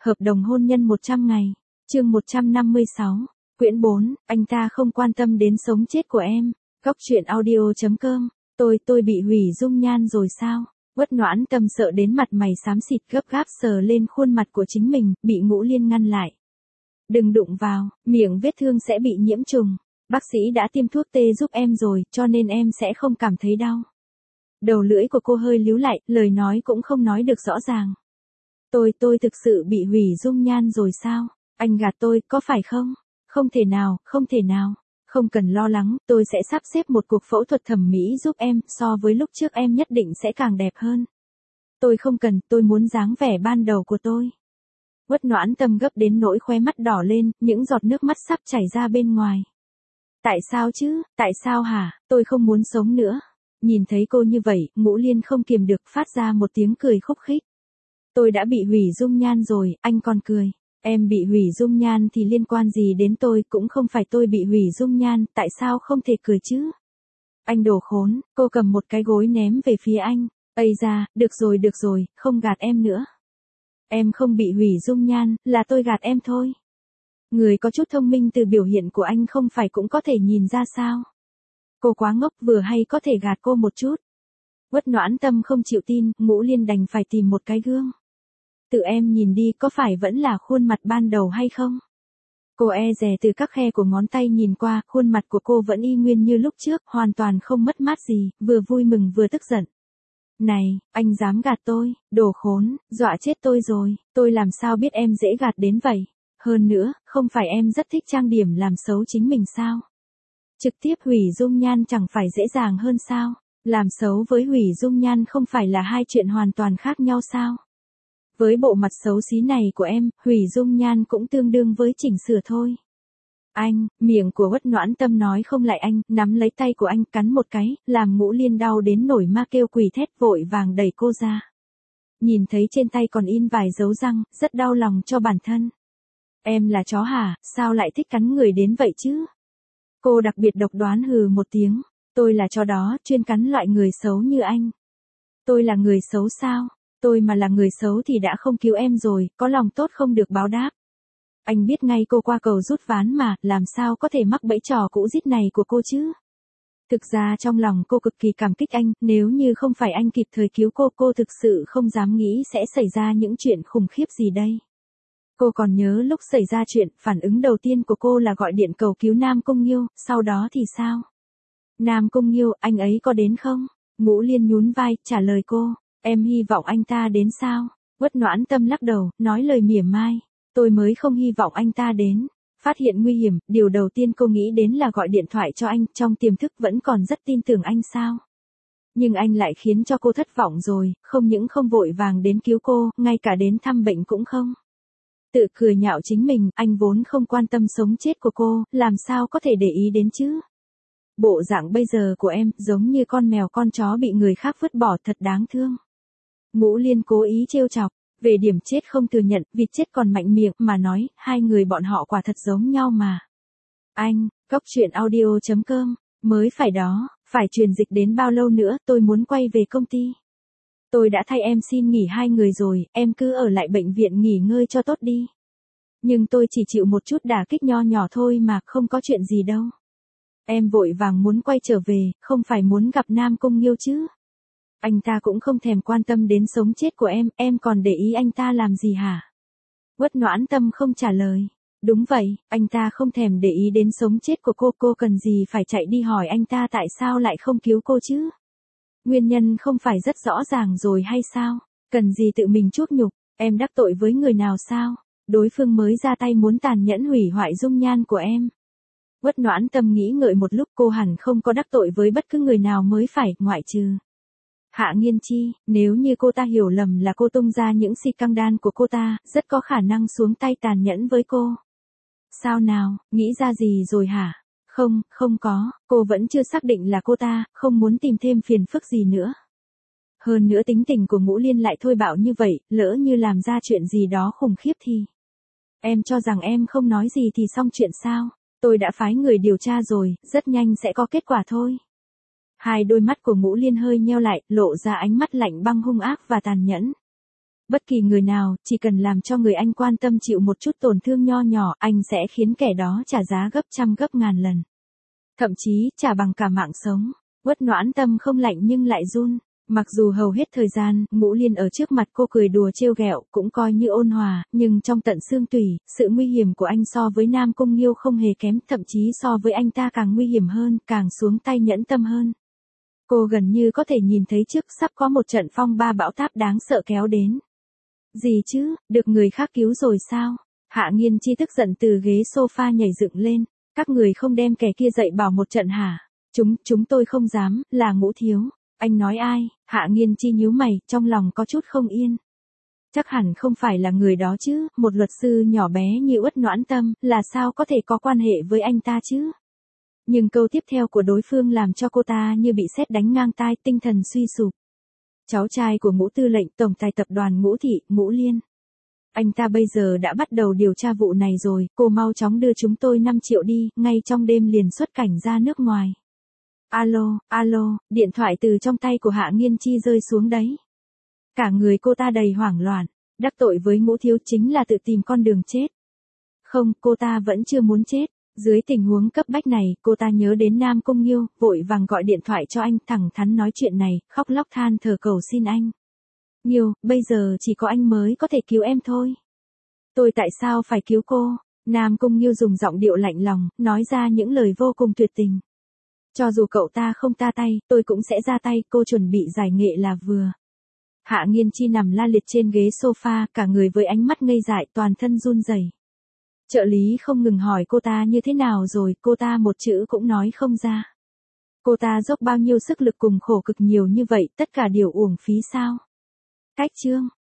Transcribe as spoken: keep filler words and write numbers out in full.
Hợp đồng hôn nhân một trăm ngày. Chương một trăm năm mươi sáu. Quyển bốn, anh ta không quan tâm đến sống chết của em. Góc truyện audio chấm com. Tôi, tôi bị hủy dung nhan rồi sao? Uất Noãn Tâm sợ đến mặt mày xám xịt, gấp gáp sờ lên khuôn mặt của chính mình, bị Ngũ Liên ngăn lại. Đừng đụng vào, miệng vết thương sẽ bị nhiễm trùng. Bác sĩ đã tiêm thuốc tê giúp em rồi, cho nên em sẽ không cảm thấy đau. Đầu lưỡi của cô hơi líu lại, lời nói cũng không nói được rõ ràng. Tôi, tôi thực sự bị hủy dung nhan rồi sao? Anh gạt tôi, có phải không? Không thể nào, không thể nào. Không cần lo lắng, tôi sẽ sắp xếp một cuộc phẫu thuật thẩm mỹ giúp em, so với lúc trước em nhất định sẽ càng đẹp hơn. Tôi không cần, tôi muốn dáng vẻ ban đầu của tôi. Uất Noãn Tâm gấp đến nỗi khóe mắt đỏ lên, những giọt nước mắt sắp chảy ra bên ngoài. Tại sao chứ, tại sao hả, tôi không muốn sống nữa. Nhìn thấy cô như vậy, Ngũ Liên không kiềm được phát ra một tiếng cười khúc khích. Tôi đã bị hủy dung nhan rồi, anh còn cười. Em bị hủy dung nhan thì liên quan gì đến tôi, cũng không phải tôi bị hủy dung nhan, tại sao không thể cười chứ? Anh đồ khốn, cô cầm một cái gối ném về phía anh. Ây da, được rồi được rồi, không gạt em nữa. Em không bị hủy dung nhan, là tôi gạt em thôi. Người có chút thông minh từ biểu hiện của anh không phải cũng có thể nhìn ra sao? Cô quá ngốc, vừa hay có thể gạt cô một chút. Uất Noãn Tâm không chịu tin, Ngũ Liên đành phải tìm một cái gương. Tự em nhìn đi, có phải vẫn là khuôn mặt ban đầu hay không? Cô e dè từ các khe của ngón tay nhìn qua, khuôn mặt của cô vẫn y nguyên như lúc trước, hoàn toàn không mất mát gì, vừa vui mừng vừa tức giận. Này, anh dám gạt tôi, đồ khốn, dọa chết tôi rồi, tôi làm sao biết em dễ gạt đến vậy? Hơn nữa, không phải em rất thích trang điểm làm xấu chính mình sao? Trực tiếp hủy dung nhan chẳng phải dễ dàng hơn sao? Làm xấu với hủy dung nhan không phải là hai chuyện hoàn toàn khác nhau sao? Với bộ mặt xấu xí này của em, hủy dung nhan cũng tương đương với chỉnh sửa thôi. Anh, miệng của Uất Noãn Tâm nói không lại anh, nắm lấy tay của anh, cắn một cái, làm Ngũ Liên đau đến nổi ma kêu quỳ thét, vội vàng đẩy cô ra. Nhìn thấy trên tay còn in vài dấu răng, rất đau lòng cho bản thân. Em là chó hả, sao lại thích cắn người đến vậy chứ? Cô đặc biệt độc đoán hừ một tiếng. Tôi là chó đó, chuyên cắn loại người xấu như anh. Tôi là người xấu sao? Tôi mà là người xấu thì đã không cứu em rồi, có lòng tốt không được báo đáp. Anh biết ngay cô qua cầu rút ván mà, làm sao có thể mắc bẫy trò cũ rít này của cô chứ? Thực ra trong lòng cô cực kỳ cảm kích anh, nếu như không phải anh kịp thời cứu cô, cô thực sự không dám nghĩ sẽ xảy ra những chuyện khủng khiếp gì đây. Cô còn nhớ lúc xảy ra chuyện, phản ứng đầu tiên của cô là gọi điện cầu cứu Nam Cung Nghiêu, sau đó thì sao? Nam Cung Nghiêu, anh ấy có đến không? Ngũ Liên nhún vai, trả lời cô. Em hy vọng anh ta đến sao? Uất Noãn Tâm lắc đầu, nói lời mỉa mai. Tôi mới không hy vọng anh ta đến. Phát hiện nguy hiểm, điều đầu tiên cô nghĩ đến là gọi điện thoại cho anh, trong tiềm thức vẫn còn rất tin tưởng anh sao? Nhưng anh lại khiến cho cô thất vọng rồi, không những không vội vàng đến cứu cô, ngay cả đến thăm bệnh cũng không. Tự cười nhạo chính mình, anh vốn không quan tâm sống chết của cô, làm sao có thể để ý đến chứ? Bộ dạng bây giờ của em, giống như con mèo con chó bị người khác vứt bỏ, thật đáng thương. Ngũ Liên cố ý trêu chọc, về điểm chết không thừa nhận, vịt chết còn mạnh miệng, mà nói, hai người bọn họ quả thật giống nhau mà. Anh, góc truyện audio chấm com, mới phải đó, phải truyền dịch đến bao lâu nữa, tôi muốn quay về công ty. Tôi đã thay em xin nghỉ hai người rồi, em cứ ở lại bệnh viện nghỉ ngơi cho tốt đi. Nhưng tôi chỉ chịu một chút đả kích nho nhỏ thôi mà, không có chuyện gì đâu. Em vội vàng muốn quay trở về, không phải muốn gặp Nam Cung Nghiêu chứ? Anh ta cũng không thèm quan tâm đến sống chết của em, em còn để ý anh ta làm gì hả? Uất Noãn Tâm không trả lời. Đúng vậy, anh ta không thèm để ý đến sống chết của cô, cô cần gì phải chạy đi hỏi anh ta tại sao lại không cứu cô chứ? Nguyên nhân không phải rất rõ ràng rồi hay sao? Cần gì tự mình chuốc nhục, em đắc tội với người nào sao? Đối phương mới ra tay muốn tàn nhẫn hủy hoại dung nhan của em. Uất Noãn Tâm nghĩ ngợi một lúc, cô hẳn không có đắc tội với bất cứ người nào mới phải, ngoại trừ Hạ Nghiên Chi. Nếu như cô ta hiểu lầm là cô tung ra những si căng đan của cô ta, rất có khả năng xuống tay tàn nhẫn với cô. Sao nào, nghĩ ra gì rồi hả? Không, không có, cô vẫn chưa xác định là cô ta, không muốn tìm thêm phiền phức gì nữa. Hơn nữa tính tình của Ngũ Liên lại thôi bạo như vậy, lỡ như làm ra chuyện gì đó khủng khiếp thì... Em cho rằng em không nói gì thì xong chuyện sao? Tôi đã phái người điều tra rồi, rất nhanh sẽ có kết quả thôi. Hai đôi mắt của Ngũ Liên hơi nheo lại, lộ ra ánh mắt lạnh băng hung ác và tàn nhẫn. Bất kỳ người nào, chỉ cần làm cho người anh quan tâm chịu một chút tổn thương nho nhỏ, anh sẽ khiến kẻ đó trả giá gấp trăm gấp ngàn lần. Thậm chí, trả bằng cả mạng sống. Uất Noãn Tâm không lạnh nhưng lại run. Mặc dù hầu hết thời gian, Ngũ Liên ở trước mặt cô cười đùa trêu ghẹo, cũng coi như ôn hòa, nhưng trong tận xương tủy, sự nguy hiểm của anh so với Nam Cung Nghiêu không hề kém, thậm chí so với anh ta càng nguy hiểm hơn, càng xuống tay nhẫn tâm hơn. Cô gần như có thể nhìn thấy trước sắp có một trận phong ba bão táp đáng sợ kéo đến. Gì chứ, được người khác cứu rồi sao? Hạ Nghiên Chi tức giận từ ghế sofa nhảy dựng lên. Các người không đem kẻ kia dậy bảo một trận hả? Chúng, chúng tôi không dám, là Ngũ thiếu. Anh nói ai? Hạ Nghiên Chi nhíu mày, trong lòng có chút không yên. Chắc hẳn không phải là người đó chứ, một luật sư nhỏ bé như Uất Noãn Tâm, là sao có thể có quan hệ với anh ta chứ? Nhưng câu tiếp theo của đối phương làm cho cô ta như bị sét đánh ngang tai, tinh thần suy sụp. Cháu trai của Ngũ tư lệnh tổng tài tập đoàn Ngũ Thị, Ngũ Liên. Anh ta bây giờ đã bắt đầu điều tra vụ này rồi, cô mau chóng đưa chúng tôi năm triệu đi, ngay trong đêm liền xuất cảnh ra nước ngoài. Alo, alo, điện thoại từ trong tay của Hạ Nghiên Chi rơi xuống đấy. Cả người cô ta đầy hoảng loạn, đắc tội với Ngũ thiếu chính là tự tìm con đường chết. Không, cô ta vẫn chưa muốn chết. Dưới tình huống cấp bách này, cô ta nhớ đến Nam Cung Nghiêu, vội vàng gọi điện thoại cho anh, thẳng thắn nói chuyện này, khóc lóc than thở cầu xin anh. Nghiêu, bây giờ chỉ có anh mới có thể cứu em thôi. Tôi tại sao phải cứu cô? Nam Cung Nghiêu dùng giọng điệu lạnh lòng, nói ra những lời vô cùng tuyệt tình. Cho dù cậu ta không ta tay, tôi cũng sẽ ra tay, cô chuẩn bị giải nghệ là vừa. Hạ Nghiên Chi nằm la liệt trên ghế sofa, cả người với ánh mắt ngây dại, toàn thân run rẩy. Trợ lý không ngừng hỏi cô ta như thế nào rồi, cô ta một chữ cũng nói không ra. Cô ta dốc bao nhiêu sức lực cùng khổ cực nhiều như vậy, tất cả đều uổng phí sao? Cách chương.